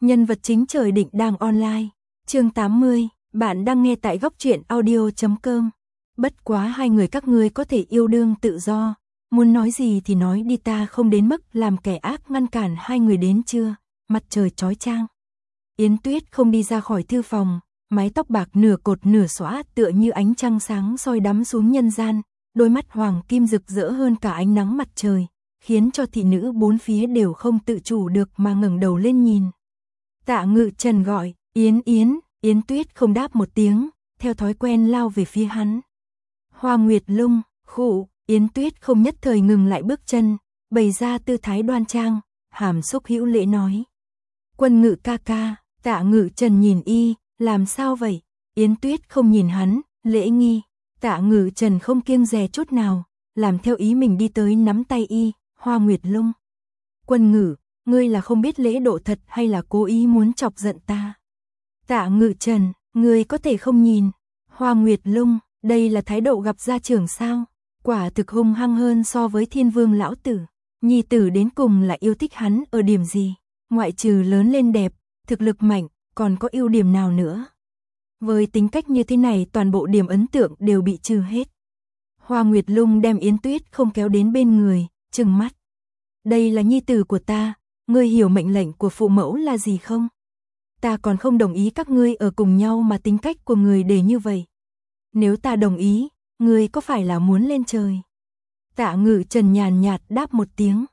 Nhân vật chính trời định đang online. Chương 80, bạn đang nghe tại góc truyện audio.com. Bất quá hai người các ngươi có thể yêu đương tự do, muốn nói gì thì nói đi, ta không đến mức làm kẻ ác ngăn cản hai người đến chưa? Mặt trời chói chang. Yến Tuyết không đi ra khỏi thư phòng, mái tóc bạc nửa cột nửa xõa tựa như ánh trăng sáng soi đắm xuống nhân gian, đôi mắt hoàng kim rực rỡ hơn cả ánh nắng mặt trời, khiến cho thị nữ bốn phía đều không tự chủ được mà ngẩng đầu lên nhìn. Tạ Ngự Trần gọi, Yến Yến, Yến Tuyết không đáp một tiếng, theo thói quen lao về phía hắn. Hoa Nguyệt Lung, khụ, Yến Tuyết không nhất thời ngừng lại bước chân, bày ra tư thái đoan trang, hàm xúc hữu lễ nói. Quân Ngự ca ca. Tạ Ngự Trần nhìn y, làm sao vậy? Yến Tuyết không nhìn hắn, lễ nghi. Tạ Ngự Trần không kiêng dè chút nào, làm theo ý mình đi tới nắm tay y. Hoa Nguyệt Lung. Quân Ngự, ngươi là không biết lễ độ thật hay là cố ý muốn chọc giận ta? Tạ Ngự Trần, ngươi có thể không nhìn. Hoa Nguyệt Lung, đây là thái độ gặp gia trưởng sao? Quả thực hung hăng hơn so với Thiên Vương lão tử. Nhi tử đến cùng là yêu thích hắn ở điểm gì? Ngoại trừ lớn lên đẹp, thực lực mạnh, còn có ưu điểm nào nữa? Với tính cách như thế này, toàn bộ điểm ấn tượng đều bị trừ hết. Hoa Nguyệt Lung đem Yến Tuyết không kéo đến bên người, trừng mắt. Đây là nhi tử của ta, ngươi hiểu mệnh lệnh của phụ mẫu là gì không? Ta còn không đồng ý các ngươi ở cùng nhau mà tính cách của người để như vậy. Nếu ta đồng ý, ngươi có phải là muốn lên trời? Tạ Ngự Trần nhàn nhạt đáp một tiếng,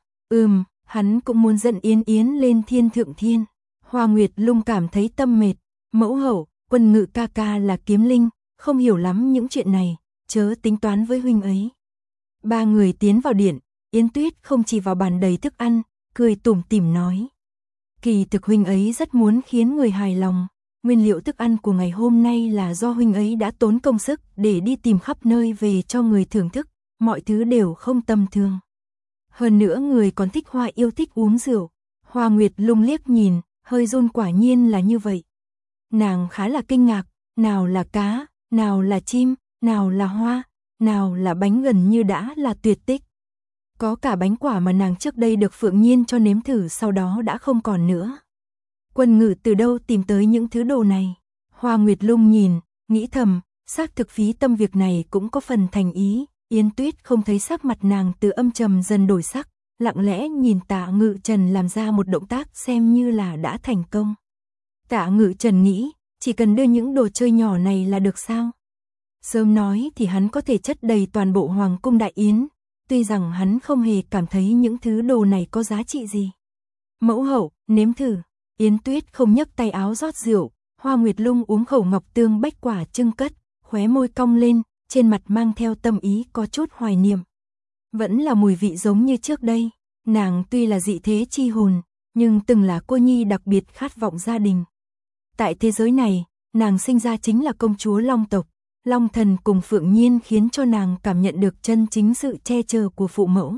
hắn cũng muốn dẫn Yến Yến lên thiên thượng thiên. Hoa Nguyệt Lung cảm thấy tâm mệt, mẫu hậu, Quân Ngự ca ca là kiếm linh, không hiểu lắm những chuyện này, chớ tính toán với huynh ấy. Ba người tiến vào điện, Yến Tuyết không chỉ vào bàn đầy thức ăn, cười tủm tỉm nói. Kỳ thực huynh ấy rất muốn khiến người hài lòng, nguyên liệu thức ăn của ngày hôm nay là do huynh ấy đã tốn công sức để đi tìm khắp nơi về cho người thưởng thức, mọi thứ đều không tầm thường. Hơn nữa người còn thích hoa, yêu thích uống rượu. Hoa Nguyệt Lung liếc nhìn, hơi run, quả nhiên là như vậy. Nàng khá là kinh ngạc, nào là cá, nào là chim, nào là hoa, nào là bánh, gần như đã là tuyệt tích. Có cả bánh quả mà nàng trước đây được Phượng Nhiên cho nếm thử, sau đó đã không còn nữa. Quân Ngự từ đâu tìm tới những thứ đồ này? Hoa Nguyệt Lung nhìn, nghĩ thầm, xác thực phí tâm, việc này cũng có phần thành ý. Yến Tuyết không thấy sắc mặt nàng từ âm trầm dần đổi sắc, lặng lẽ nhìn Tạ Ngự Trần làm ra một động tác xem như là đã thành công. Tạ Ngự Trần nghĩ, chỉ cần đưa những đồ chơi nhỏ này là được sao? Sớm nói thì hắn có thể chất đầy toàn bộ Hoàng cung Đại Yến, tuy rằng hắn không hề cảm thấy những thứ đồ này có giá trị gì. Mẫu hậu, nếm thử. Yến Tuyết không nhấc tay áo rót rượu, Hoa Nguyệt Lung uống khẩu ngọc tương bách quả trưng cất, khóe môi cong lên, trên mặt mang theo tâm ý có chút hoài niệm. Vẫn là mùi vị giống như trước đây, nàng tuy là dị thế chi hồn, nhưng từng là cô nhi đặc biệt khát vọng gia đình. Tại thế giới này, nàng sinh ra chính là công chúa Long tộc, Long thần cùng Phượng Nhiên khiến cho nàng cảm nhận được chân chính sự che chở của phụ mẫu.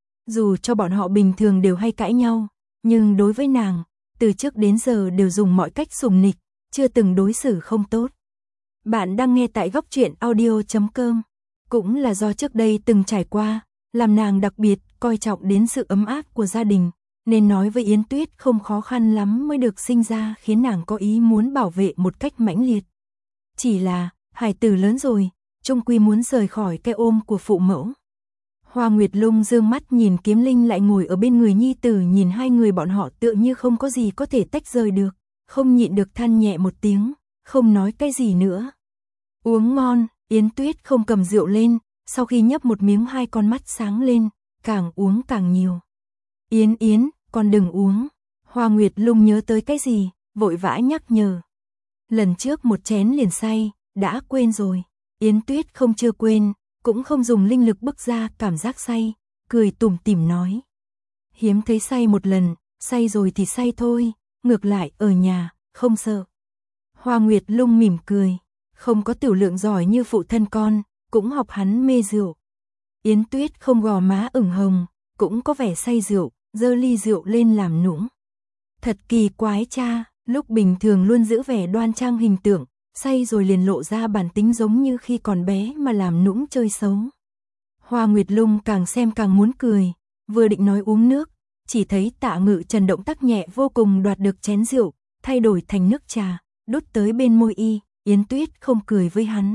Dù cho bọn họ bình thường đều hay cãi nhau, nhưng đối với nàng, từ trước đến giờ đều dùng mọi cách sủng nịch, chưa từng đối xử không tốt. Bạn đang nghe tại góc truyện audio.com. Cũng là do trước đây từng trải qua, làm nàng đặc biệt coi trọng đến sự ấm áp của gia đình, nên nói với Yến Tuyết không khó khăn lắm mới được sinh ra, khiến nàng có ý muốn bảo vệ một cách mãnh liệt. Chỉ là, hải tử lớn rồi, chung quy muốn rời khỏi cái ôm của phụ mẫu. Hoa Nguyệt Lung dương mắt nhìn Kiếm Linh lại ngồi ở bên người nhi tử, nhìn hai người bọn họ tựa như không có gì có thể tách rời được, không nhịn được than nhẹ một tiếng, không nói cái gì nữa. Uống ngon, Yến Tuyết không cầm rượu lên, sau khi nhấp một miếng hai con mắt sáng lên, càng uống càng nhiều. Yến Yến, con đừng uống. Hoa Nguyệt Lung nhớ tới cái gì, vội vã nhắc nhở. Lần trước một chén liền say, đã quên rồi. Yến Tuyết không chưa quên, cũng không dùng linh lực bức ra cảm giác say, cười tủm tỉm nói. Hiếm thấy say một lần, say rồi thì say thôi, ngược lại ở nhà, không sợ. Hoa Nguyệt Lung mỉm cười, không có tiểu lượng giỏi như phụ thân con, cũng học hắn mê rượu. Yến Tuyết không gò má ửng hồng, cũng có vẻ say rượu, giơ ly rượu lên làm nũng. Thật kỳ quái cha, lúc bình thường luôn giữ vẻ đoan trang hình tượng, say rồi liền lộ ra bản tính giống như khi còn bé mà làm nũng chơi xấu. Hoa Nguyệt Lung càng xem càng muốn cười, vừa định nói uống nước, chỉ thấy Tạ Ngự Trần động tác nhẹ vô cùng đoạt được chén rượu, thay đổi thành nước trà, đút tới bên môi y, Yến Tuyết không cười với hắn.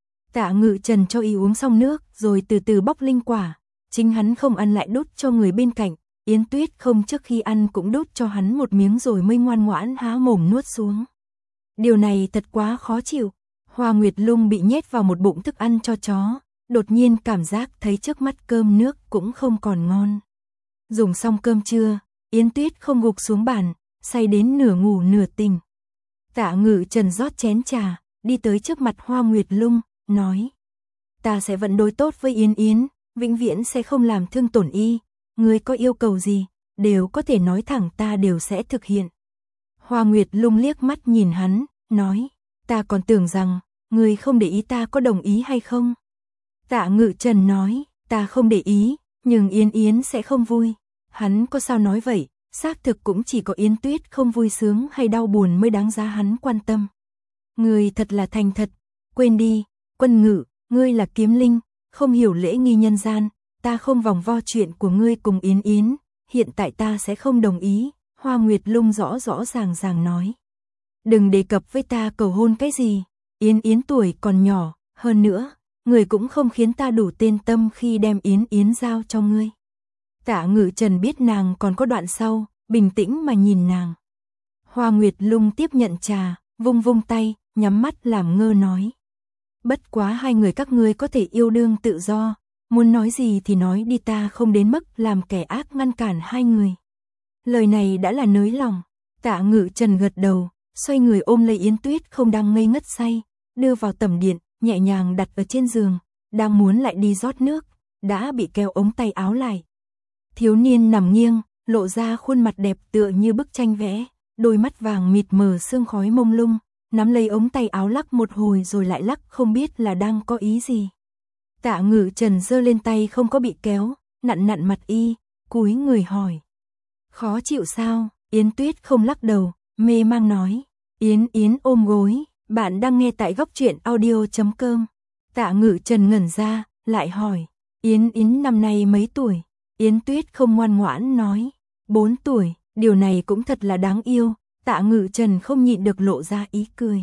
Tạ Ngự Trần cho y uống xong nước, rồi từ từ bóc linh quả, chính hắn không ăn lại đút cho người bên cạnh, Yến Tuyết không trước khi ăn cũng đút cho hắn một miếng rồi mới ngoan ngoãn há mồm nuốt xuống. Điều này thật quá khó chịu. Hoa Nguyệt Lung bị nhét vào một bụng thức ăn cho chó, đột nhiên cảm giác thấy trước mắt cơm nước cũng không còn ngon. Dùng xong cơm trưa, Yến Tuyết không gục xuống bàn, say đến nửa ngủ nửa tỉnh. Tạ Ngự Trần rót chén trà, đi tới trước mặt Hoa Nguyệt Lung, nói: "Ta sẽ vẫn đối tốt với Yến Yến, vĩnh viễn sẽ không làm thương tổn y, ngươi có yêu cầu gì, đều có thể nói thẳng, ta đều sẽ thực hiện." Hoa Nguyệt Lung liếc mắt nhìn hắn, nói: "Ta còn tưởng rằng ngươi không để ý ta có đồng ý hay không." Tạ Ngự Trần nói: "Ta không để ý, nhưng Yến Yến sẽ không vui." Hắn có sao nói vậy, xác thực cũng chỉ có Yến Tuyết không vui sướng hay đau buồn mới đáng giá hắn quan tâm. "Ngươi thật là thành thật, quên đi, Quân Ngự, ngươi là kiếm linh, không hiểu lễ nghi nhân gian, ta không vòng vo chuyện của ngươi cùng Yến Yến, hiện tại ta sẽ không đồng ý." Hoa Nguyệt Lung rõ rõ ràng nói: "Đừng đề cập với ta cầu hôn cái gì, Yến Yến tuổi còn nhỏ, hơn nữa, người cũng không khiến ta đủ tên tâm khi đem Yến Yến giao cho ngươi." Tạ Ngự Trần biết nàng còn có đoạn sau, bình tĩnh mà nhìn nàng. Hoa Nguyệt Lung tiếp nhận trà, vung vung tay, nhắm mắt làm ngơ nói: "Bất quá hai người các ngươi có thể yêu đương tự do, muốn nói gì thì nói đi, ta không đến mức làm kẻ ác ngăn cản hai người." Lời này đã là nới lòng. Tạ Ngự Trần gật đầu, xoay người ôm lấy Yến Tuyết không đang ngây ngất say, đưa vào tầm điện, nhẹ nhàng đặt ở trên giường, đang muốn lại đi rót nước, đã bị kéo ống tay áo lại. Thiếu niên nằm nghiêng, lộ ra khuôn mặt đẹp tựa như bức tranh vẽ, đôi mắt vàng mịt mờ sương khói mông lung, nắm lấy ống tay áo lắc một hồi rồi lại lắc, không biết là đang có ý gì. Tạ Ngự Trần giơ lên tay không có bị kéo, nặn nặn mặt y, cúi người hỏi: "Khó chịu sao?" Yến Tuyết không lắc đầu, mê mang nói: "Yến Yến ôm gối." Bạn đang nghe tại Góc Truyện Audio.com. Tạ Ngự Trần ngẩn ra, lại hỏi: "Yến Yến năm nay mấy tuổi?" Yến Tuyết không ngoan ngoãn nói: 4 tuổi, điều này cũng thật là đáng yêu. Tạ Ngự Trần không nhịn được lộ ra ý cười.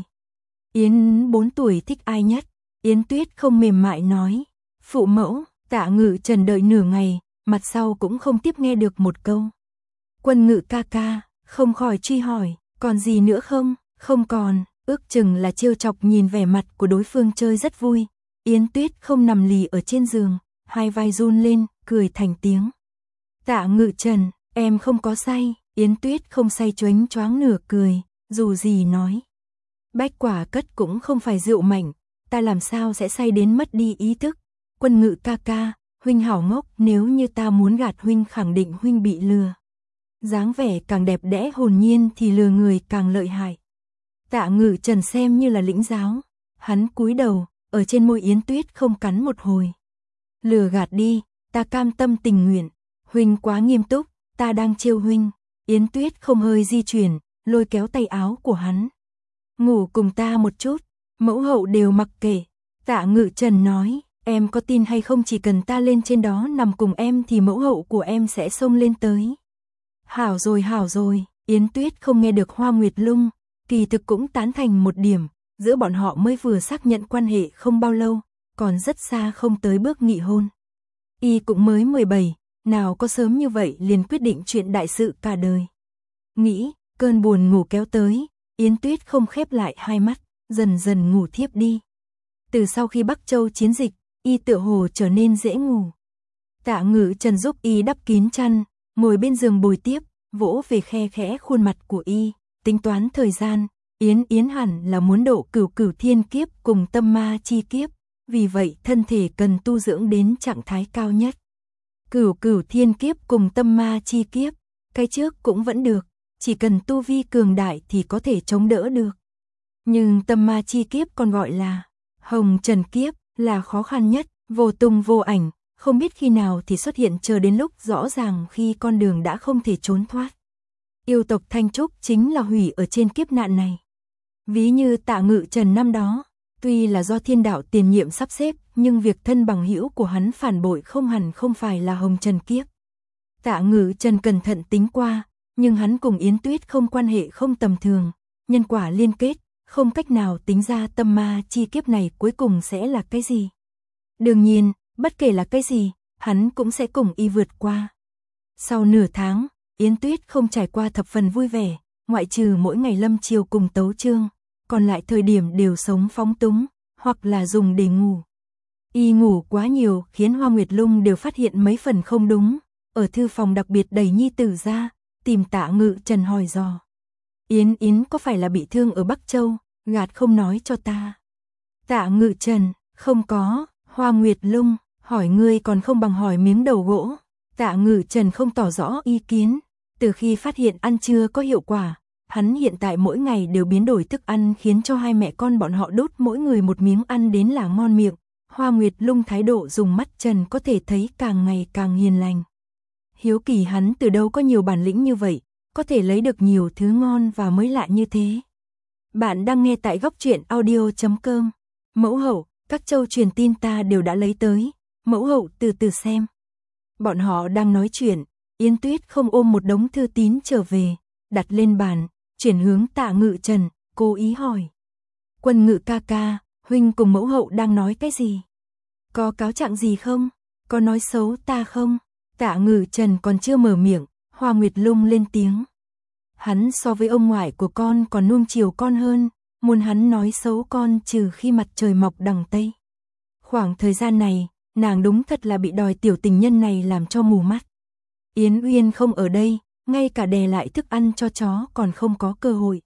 "Yến 4 tuổi thích ai nhất?" Yến Tuyết không mềm mại nói: "Phụ mẫu." Tạ Ngự Trần đợi nửa ngày, mặt sau cũng không tiếp nghe được một câu. Quân Ngự ca ca, không khỏi truy hỏi: "Còn gì nữa không?" "Không còn." Ước chừng là trêu chọc nhìn vẻ mặt của đối phương chơi rất vui. Yến Tuyết không nằm lì ở trên giường, hai vai run lên, cười thành tiếng. "Tạ Ngự Trần, em không có say." Yến Tuyết không say choáng choáng nửa cười, dù gì nói: "Bách quả cất cũng không phải rượu mạnh, ta làm sao sẽ say đến mất đi ý thức." "Quân Ngự ca ca, huynh hảo ngốc, nếu như ta muốn gạt huynh khẳng định huynh bị lừa. Dáng vẻ càng đẹp đẽ hồn nhiên thì lừa người càng lợi hại." Tạ Ngự Trần xem như là lĩnh giáo, hắn cúi đầu, ở trên môi Yến Tuyết không cắn một hồi. "Lừa gạt đi, ta cam tâm tình nguyện. Huynh quá nghiêm túc, ta đang trêu huynh." Yến Tuyết không hơi di chuyển, lôi kéo tay áo của hắn. "Ngủ cùng ta một chút." Mẫu hậu đều mặc kệ. Tạ Ngự Trần nói: "Em có tin hay không, chỉ cần ta lên trên đó nằm cùng em thì mẫu hậu của em sẽ xông lên tới." Hảo rồi." Yến Tuyết không nghe được Hoa Nguyệt Lung, kỳ thực cũng tán thành một điểm, giữa bọn họ mới vừa xác nhận quan hệ không bao lâu, còn rất xa không tới bước nghị hôn. Y cũng mới 17, nào có sớm như vậy liền quyết định chuyện đại sự cả đời. Nghĩ, cơn buồn ngủ kéo tới, Yến Tuyết không khép lại hai mắt, dần dần ngủ thiếp đi. Từ sau khi Bắc Châu chiến dịch, Y tựa hồ trở nên dễ ngủ. Tạ Ngự Trần giúp Y đắp kín chăn, ngồi bên giường bồi tiếp, vỗ về khe khẽ khuôn mặt của Y, tính toán thời gian. Yến Yến hẳn là muốn độ cửu cửu thiên kiếp cùng tâm ma chi kiếp, vì vậy thân thể cần tu dưỡng đến trạng thái cao nhất. Cửu cửu thiên kiếp cùng tâm ma chi kiếp, cái trước cũng vẫn được, chỉ cần tu vi cường đại thì có thể chống đỡ được. Nhưng tâm ma chi kiếp còn gọi là hồng trần kiếp, là khó khăn nhất, vô tung vô ảnh, không biết khi nào thì xuất hiện, chờ đến lúc rõ ràng khi con đường đã không thể trốn thoát. Yêu tộc Thanh Trúc chính là hủy ở trên kiếp nạn này. Ví như Tạ Ngự Trần năm đó, tuy là do thiên đạo tiền nhiệm sắp xếp, nhưng việc thân bằng hữu của hắn phản bội không hẳn không phải là hồng trần kiếp. Tạ Ngự Trần cẩn thận tính qua, nhưng hắn cùng Yến Tuyết không quan hệ không tầm thường, nhân quả liên kết, không cách nào tính ra tâm ma chi kiếp này cuối cùng sẽ là cái gì. Đương nhiên, bất kể là cái gì, hắn cũng sẽ cùng y vượt qua. Sau nửa tháng, Yến Tuyết không trải qua thập phần vui vẻ, ngoại trừ mỗi ngày lâm chiều cùng tấu chương, còn lại thời điểm đều sống phóng túng, hoặc là dùng để ngủ. Y ngủ quá nhiều khiến Hoa Nguyệt Lung đều phát hiện mấy phần không đúng, ở thư phòng đặc biệt đẩy nhi tử ra, tìm Tạ Ngự Trần hỏi dò. Yến có phải là bị thương ở Bắc Châu, gạt không nói cho ta. Tạ Ngự Trần, không có. Hoa Nguyệt Lung, hỏi ngươi còn không bằng hỏi miếng đầu gỗ. Tạ Ngự Trần không tỏ rõ ý kiến, từ khi phát hiện ăn trưa có hiệu quả, hắn hiện tại mỗi ngày đều biến đổi thức ăn khiến cho hai mẹ con bọn họ đốt mỗi người một miếng ăn đến là ngon miệng. Hoa Nguyệt Lung thái độ dùng mắt trần có thể thấy càng ngày càng hiền lành. Hiếu kỳ hắn từ đâu có nhiều bản lĩnh như vậy, có thể lấy được nhiều thứ ngon và mới lạ như thế. Bạn đang nghe tại góc truyện audio.com. Mẫu hậu, các châu truyền tin ta đều đã lấy tới, mẫu hậu từ từ xem. Bọn họ đang nói chuyện, Yến Tuyết không ôm một đống thư tín trở về, đặt lên bàn, chuyển hướng Tạ Ngự Trần, cố ý hỏi. Quân Ngự ca ca, huynh cùng mẫu hậu đang nói cái gì? Có cáo trạng gì không? Có nói xấu ta không? Tạ Ngự Trần còn chưa mở miệng, Hoa Nguyệt Lung lên tiếng. Hắn so với ông ngoại của con còn nuông chiều con hơn, muốn hắn nói xấu con trừ khi mặt trời mọc đằng Tây. Khoảng thời gian này, nàng đúng thật là bị đòi tiểu tình nhân này làm cho mù mắt. Yến Uyên không ở đây, ngay cả đè lại thức ăn cho chó còn không có cơ hội.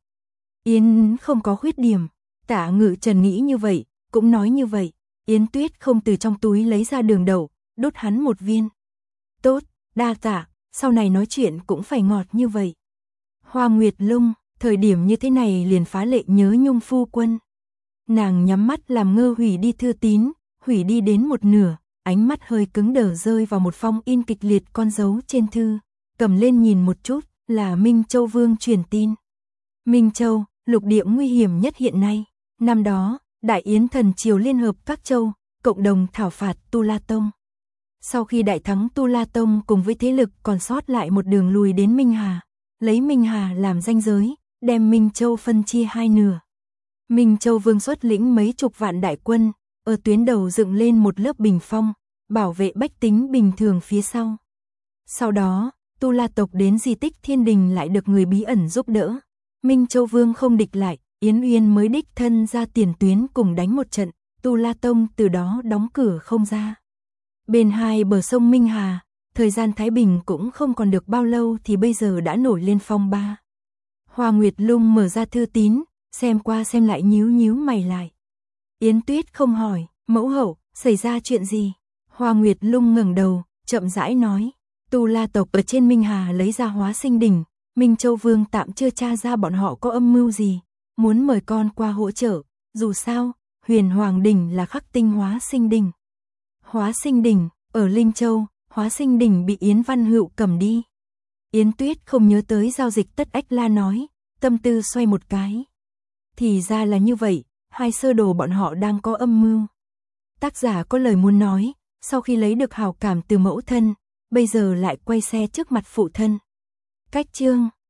Yến không có khuyết điểm, Tạ Ngự Trần nghĩ như vậy, cũng nói như vậy. Yến Tuyết không từ trong túi lấy ra đường đậu, đốt hắn một viên. Tốt, đa tạ, sau này nói chuyện cũng phải ngọt như vậy. Hoa Nguyệt Lung, thời điểm như thế này liền phá lệ nhớ Nhung phu quân. Nàng nhắm mắt làm ngơ hủy đi thư tín, hủy đi đến một nửa, ánh mắt hơi cứng đờ rơi vào một phong in kịch liệt con dấu trên thư, cầm lên nhìn một chút, là Minh Châu Vương truyền tin. Minh Châu, lục địa nguy hiểm nhất hiện nay, năm đó, Đại Yến thần triều liên hợp các châu, cộng đồng thảo phạt Tu La Tông. Sau khi đại thắng Tu La Tông cùng với thế lực còn sót lại một đường lùi đến Minh Hà, lấy Minh Hà làm ranh giới, đem Minh Châu phân chia hai nửa. Minh Châu Vương xuất lĩnh mấy chục vạn đại quân, ở tuyến đầu dựng lên một lớp bình phong, bảo vệ bách tính bình thường phía sau. Sau đó, Tu La tộc đến di tích Thiên Đình lại được người bí ẩn giúp đỡ. Minh Châu Vương không địch lại, Yến Uyên mới đích thân ra tiền tuyến cùng đánh một trận, Tu La Tông từ đó đóng cửa không ra. Bên hai bờ sông Minh Hà, thời gian thái bình cũng không còn được bao lâu thì bây giờ đã nổi lên phong ba. Hoa Nguyệt Lung mở ra thư tín, xem qua xem lại nhíu mày lại. Yến Tuyết không hỏi, mẫu hậu, xảy ra chuyện gì? Hoa Nguyệt Lung ngẩng đầu, chậm rãi nói, Tu La tộc ở trên Minh Hà lấy ra Hóa Sinh Đỉnh, Minh Châu Vương tạm chưa tra ra bọn họ có âm mưu gì, muốn mời con qua hỗ trợ, dù sao, Huyền Hoàng Đỉnh là khắc tinh Hóa Sinh Đỉnh. Hóa Sinh Đỉnh, ở Linh Châu, Hóa Sinh Đỉnh bị Yến Văn Hữu cầm đi. Yến Tuyết không nhớ tới giao dịch Tất Ách La nói, tâm tư xoay một cái. Thì ra là như vậy, hai sơ đồ bọn họ đang có âm mưu. Tác giả có lời muốn nói, sau khi lấy được hảo cảm từ mẫu thân, bây giờ lại quay xe trước mặt phụ thân. Cách chương